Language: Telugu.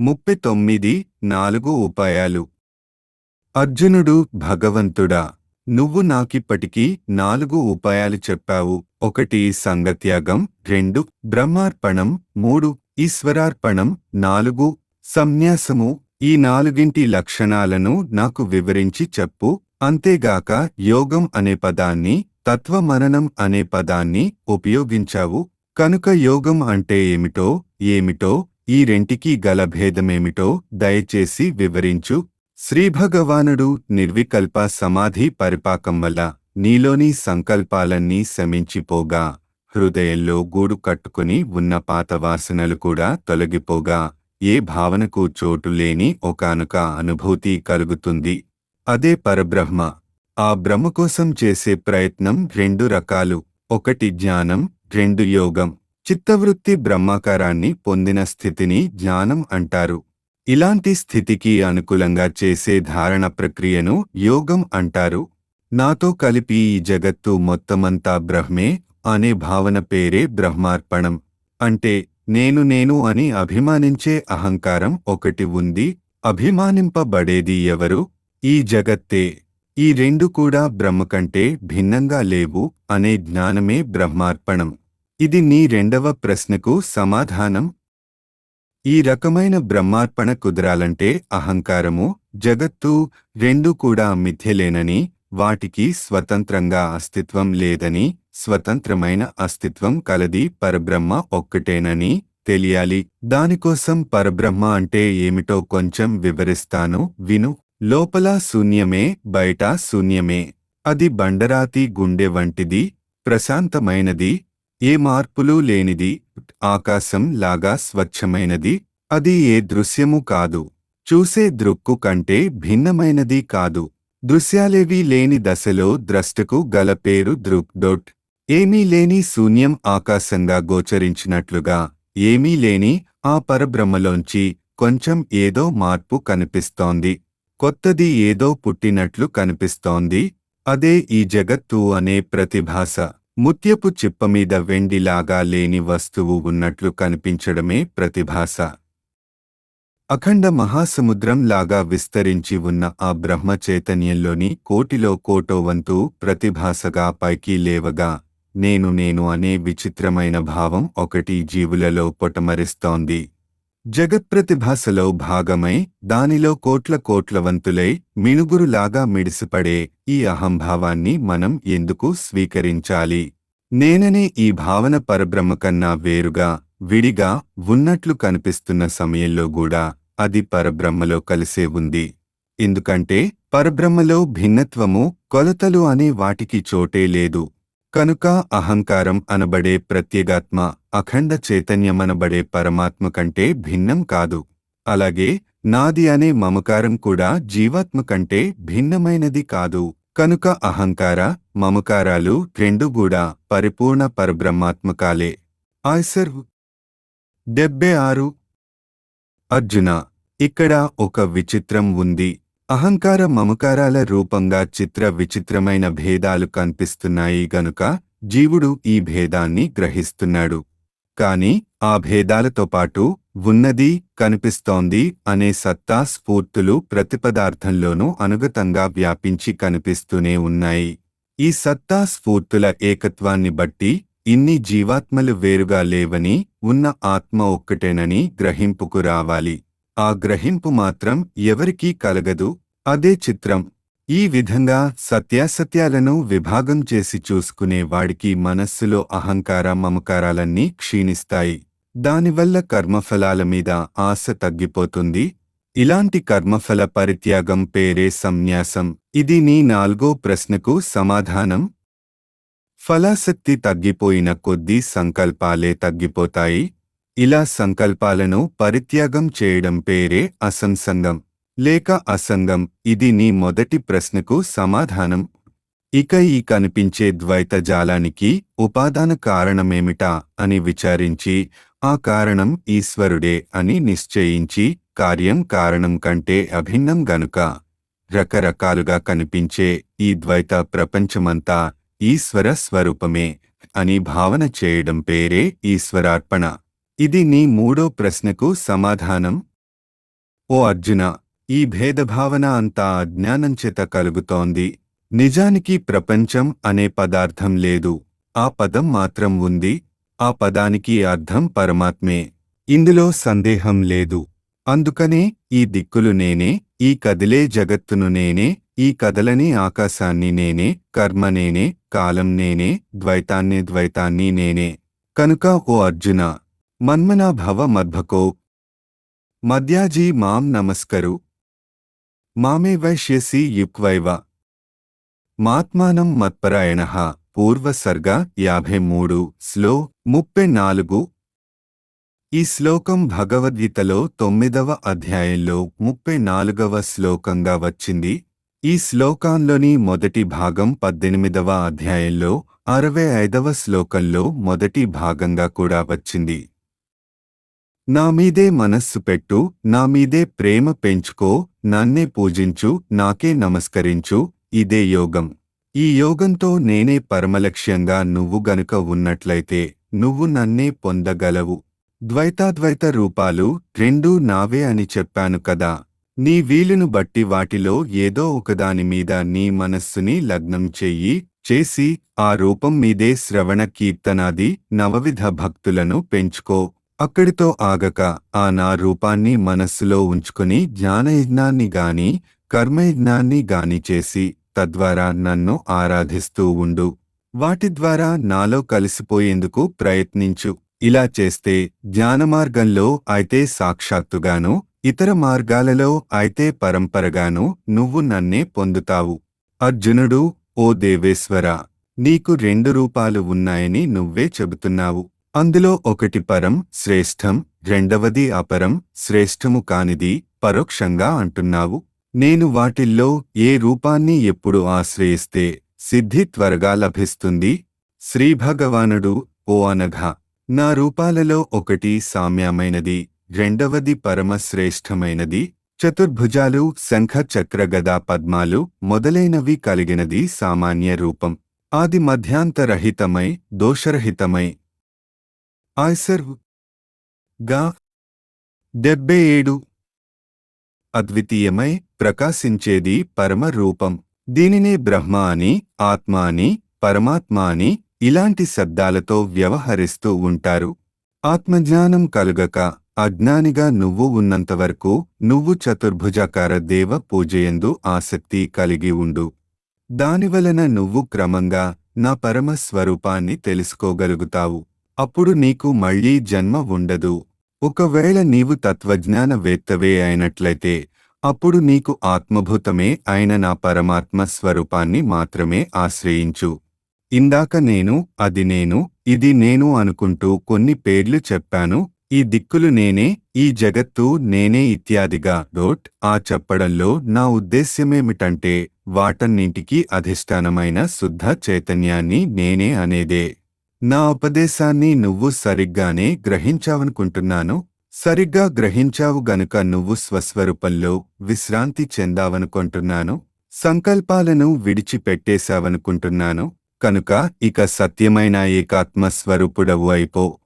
39 4 ఉపాయాలు. అర్జునుడు, భగవంతుడా, నువ్వు నాకిప్పటికీ 4 ఉపాయాలు చెప్పావు. 1 సంగత్యాగం, 2 బ్రహ్మార్పణం, 3 ఈశ్వరార్పణం, 4 సంన్యాసము. ఈ 4ంటి లక్షణాలను నాకు వివరించి చెప్పు. అంతేగాక యోగం అనే పదాన్ని, తత్వమననం అనే పదాన్ని ఉపయోగించావు. కనుక యోగం అంటే ఏమిటో ఈ రెంటికి గల భేదమేమిటో దయచేసి వివరించు. శ్రీభగవానుడు నిర్వికల్ప సమాధి పరిపాకం వల్ల నీలోని సంకల్పాలన్నీ శమించిపోగా, హృదయంలో గూడు కట్టుకుని ఉన్న పాత వాసనలు కూడా తొలగిపోగా, ఏ భావనకు చోటు లేని ఒకానొక అనుభూతి కలుగుతుంది. అదే పరబ్రహ్మ. ఆ బ్రహ్మ కోసం చేసే ప్రయత్నం 2 రకాలు. 1 జ్ఞానం, 2 యోగం. చిత్తవృత్తి బ్రహ్మాకారాన్ని పొందిన స్థితిని జ్ఞానం అంటారు. ఇలాంటి స్థితికి అనుకూలంగా చేసే ధారణ ప్రక్రియను యోగం అంటారు. నాతో కలిపి ఈ జగత్తు మొత్తమంతా బ్రహ్మే అనే భావన పేరే బ్రహ్మార్పణం. అంటే నేను అని అభిమానించే అహంకారం ఒకటి ఉంది. అభిమానింపబడేది ఎవరు? ఈ జగత్తే. ఈ 2 కూడా బ్రహ్మ కంటే భిన్నంగా లేవు అనే జ్ఞానమే బ్రహ్మార్పణం. ఇది నీ 2వ ప్రశ్నకు సమాధానం. ఈ రకమైన బ్రహ్మార్పణ కుదరాలంటే అహంకారము, జగత్తు 2 కూడా మిథ్యలేనని, వాటికి స్వతంత్రంగా అస్తిత్వం లేదని, స్వతంత్రమైన అస్తిత్వం కలది పరబ్రహ్మ ఒక్కటేనని తెలియాలి. దానికోసం పరబ్రహ్మ అంటే ఏమిటో కొంచెం వివరిస్తాను, విను. లోపల శూన్యమే, బయట శూన్యమే. అది బండరాతి గుండె వంటిది, ప్రశాంతమైనది, ఏ మార్పులు లేనిది, ఆకాశం లాగా స్వచ్ఛమైనది. అది ఏ దృశ్యము కాదు, చూసే దృక్కు కంటే భిన్నమైనది కాదు. దృశ్యాలేవీ లేని దశలో ద్రష్టకు గల పేరు దృక్. ఏమీ లేని శూన్యం ఆకాశంగా గోచరించినట్లుగా, ఏమీ లేని ఆ పరబ్రహ్మలోంచి కొంచెం ఏదో మార్పు కనిపిస్తోంది. కొత్తది ఏదో పుట్టినట్లు కనిపిస్తోంది. అదే ఈ జగత్తు అనే ప్రతిభాస. ముత్యపు చిప్పమీద వెండిలాగా లేని వస్తువు ఉన్నట్లు కనిపించడమే ప్రతిభాస. అఖండ మహాసముద్రం లాగా విస్తరించి ఉన్న ఆ బ్రహ్మ చైతన్యంలోని కోటిలో కోటోవంతు ప్రతిభాసగా పైకి లేవగా, నేను అనే విచిత్రమైన భావం ఒకటి జీవులలో పొటమరిస్తోంది. జగత్ప్రతిభాసలో భాగమై, దానిలో కోట్లవంతులై మిణుగురులాగా మిడిసిపడే ఈ అహంభావాన్ని మనం ఎందుకు స్వీకరించాలి? నేననే ఈ భావన పరబ్రహ్మ కన్నా వేరుగా, విడిగా ఉన్నట్లు కనిపిస్తున్న సమయంలో కూడా అది పరబ్రహ్మలో కలిసే ఉంది. ఎందుకంటే పరబ్రహ్మలో భిన్నత్వము, కొలతలు అనే వాటికి చోటే లేదు. కనుక అహంకారం అనబడే ప్రత్యేగాత్మ అఖండ చైతన్యమనబడే పరమాత్మ కంటే భిన్నం కాదు. అలాగే నాది అనే మమకారం కూడా జీవాత్మ కంటే భిన్నమైనది కాదు. కనుక అహంకార, మమకారాలు 2 కూడా పరిపూర్ణ పరబ్రహ్మాత్మకాలే. ఆయ్సర్ 76. అర్జున, ఇక్కడ ఒక విచిత్రం ఉంది. అహంకార మమకారాల రూపంగా చిత్ర విచిత్రమైన భేదాలు కనిపిస్తున్నాయి గనుక జీవుడు ఈ భేదాన్ని గ్రహిస్తున్నాడు. కాని ఆ భేదాలతో పాటు ఉన్నది, కనిపిస్తోంది అనే సత్తా స్ఫూర్తులు ప్రతిపదార్థంలోనూ అనుగతంగా వ్యాపించి కనిపిస్తూనే ఉన్నాయి. ఈ సత్తా స్ఫూర్తుల ఏకత్వాన్ని బట్టి ఇన్ని జీవాత్మలు వేరుగా లేవని, ఉన్న ఆత్మ ఒక్కటేనని గ్రహింపుకు రావాలి. ఆ గ్రహింపు మాత్రం ఎవరికీ కలగదు. అదే చిత్రం. ఈ విధంగా సత్యాసత్యాలను విభాగం చేసి చూసుకునే వాడికి మనస్సులో అహంకార మమకారాలన్నీ క్షీణిస్తాయి. దానివల్ల కర్మఫలాల మీద ఆశ తగ్గిపోతుంది. ఇలాంటి కర్మఫల పరిత్యాగం పేరే సన్యాసం. ఇది నీ 4వ ప్రశ్నకు సమాధానం. ఫలాసక్తి తగ్గిపోయిన కొద్దీ సంకల్పాలే తగ్గిపోతాయి. ఇలా సంకల్పాలను పరిత్యాగం చేయడం పేరే అసంసంగం లేక అసంగం. ఇది నీ మొదటి ప్రశ్నకు సమాధానం. ఇక ఈ కనిపించే ద్వైత జాలానికి ఉపాదాన కారణమేమిటా అని విచారించి, ఆ కారణం ఈశ్వరుడే అని నిశ్చయించి, కార్యం కారణం కంటే అభిన్నం గనుక రకరకాలుగా కనిపించే ఈ ద్వైత ప్రపంచమంతా ఈశ్వర స్వరూపమే అని భావన చేయడం పేరే ఈశ్వరార్పణ. ఇది నీ 3వ ప్రశ్నకు సమాధానం. ఓ అర్జున, ఈ భేదభావన అంతా అజ్ఞానంచేత కలుగుతోంది. నిజానికి ప్రపంచం అనే పదార్థం లేదు. ఆ పదం మాత్రం ఉంది. ఆ పదానికి అర్థం పరమాత్మే. ఇందులో సందేహం లేదు. అందుకనే ఈ దిక్కులు నేనే, ఈ కదిలే జగత్తును నేనే, ఈ కదలని ఆకాశాన్ని నేనే, కర్మ నేనే, కాలం నేనే, ద్వైతాన్ని నేనే. కనుక ఓ అర్జున, మన్మనా భవ మద్భకో మద్యాజీ మాం నమస్కరు. మామే వైష్యసి యుక్వైవ మాత్మానం మత్పరాయణః. పూర్వసర్గ 53 శ్లో 34. ఈ శ్లోకం భగవద్గీతలో 9వ అధ్యాయంలో 34వ శ్లోకంగా వచ్చింది. ఈ శ్లోకంలోని మొదటి భాగం 18వ అధ్యాయంలో 65వ శ్లోకంలో మొదటి భాగంగా కూడా వచ్చింది. నా మీదే మనస్సు పెట్టు, నా మీదే ప్రేమ పెంచుకో, నన్నే పూజించు, నాకే నమస్కరించు. ఇదే యోగం. ఈ యోగంతో నేనే పరమలక్ష్యంగా నువ్వు గనుక ఉన్నట్లయితే నువ్వు నన్నే పొందగలవు. ద్వైతాద్వైత రూపాలు రెండూ నావే అని చెప్పాను కదా. నీ వీలును బట్టి వాటిలో ఏదో ఒకదాని మీద నీ మనస్సుని లగ్నం చేసి ఆ రూపం మీదే శ్రవణ కీర్తనాది నవవిధ భక్తులను పెంచుకో. అక్కడితో ఆగక ఆ నా రూపాన్ని మనస్సులో ఉంచుకుని జ్ఞానయజ్ఞాన్ని గాని కర్మయజ్ఞాన్ని గాని చేసి తద్వారా నన్ను ఆరాధిస్తూ ఉండు. వాటి ద్వారా నాలో కలిసిపోయేందుకు ప్రయత్నించు. ఇలా చేస్తే జ్ఞానమార్గంలో అయితే సాక్షాత్తుగాను, ఇతర మార్గాలలో అయితే పరంపరగాను నువ్వు నన్నే పొందుతావు. అర్జునుడు, ఓ దేవేశ్వరా, నీకు 2 రూపాలు ఉన్నాయని నువ్వే చెబుతున్నావు. అందులో ఒకటి పరం శ్రేష్టం, రెండవది అపరం శ్రేష్టము కానిది పరోక్షంగా అంటున్నావు. నేను వాటిల్లో ఏ రూపాన్ని ఎప్పుడు ఆశ్రయిస్తే సిద్ధి త్వరగా లభిస్తుంది? శ్రీభగవానుడు, ఓ అనఘా, నా రూపాలలో ఒకటి సామ్యమైనది, రెండవది పరమశ్రేష్టమైనది. చతుర్భుజాలు, శంఖ చక్ర గదా పద్మాలు మొదలైనవి కలిగినది సామాన్య రూపం. ఆది మధ్యాంతరహితమై దోషరహితమై ఆయ్సర్వ్ గా 77 అద్వితీయమై ప్రకాశించేది పరమ రూపం. దీనినే బ్రహ్మ అని, ఆత్మ అని, పరమాత్మ అని ఇలాంటి శబ్దాలతో వ్యవహరిస్తూ ఉంటారు. ఆత్మజ్ఞానం కలుగక అజ్ఞానిగా నువ్వు ఉన్నంతవరకు నువ్వు చతుర్భుజాకార దేవ పూజయందు ఆసక్తి కలిగి ఉండు. దానివలన నువ్వు క్రమంగా నా పరమ స్వరూపాన్ని తెలుసుకోగలుగుతావు. అప్పుడు నీకు మళ్లీ జన్మ ఉండదు. ఒకవేళ నీవు తత్వజ్ఞానవేత్తవే అయినట్లయితే అప్పుడు నీకు ఆత్మభూతమే అయిన నా పరమాత్మ స్వరూపాన్ని మాత్రమే ఆశ్రయించు. ఇందాక నేను, అది నేను, ఇది నేను అనుకుంటూ కొన్ని పేర్లు చెప్పాను. ఈ దిక్కులు నేనే, ఈ జగత్తు నేనే ఇత్యాదిగా ఆ చెప్పడంలో నా ఉద్దేశ్యమేమిటంటే వాటన్నింటికీ అధిష్టానమైన శుద్ధ చైతన్యాన్ని నేనే అనేదే. నా ఉపదేశాన్ని నువ్వు సరిగ్గానే గ్రహించావనుకుంటున్నాను. సరిగ్గా గ్రహించావు గనుక నువ్వు స్వస్వరూపంలో విశ్రాంతి చెందావనుకుంటున్నాను. సంకల్పాలను విడిచిపెట్టేశావనుకుంటున్నాను. కనుక ఇక సత్యమైన ఏకాత్మ స్వరూపుడవు అయిపో.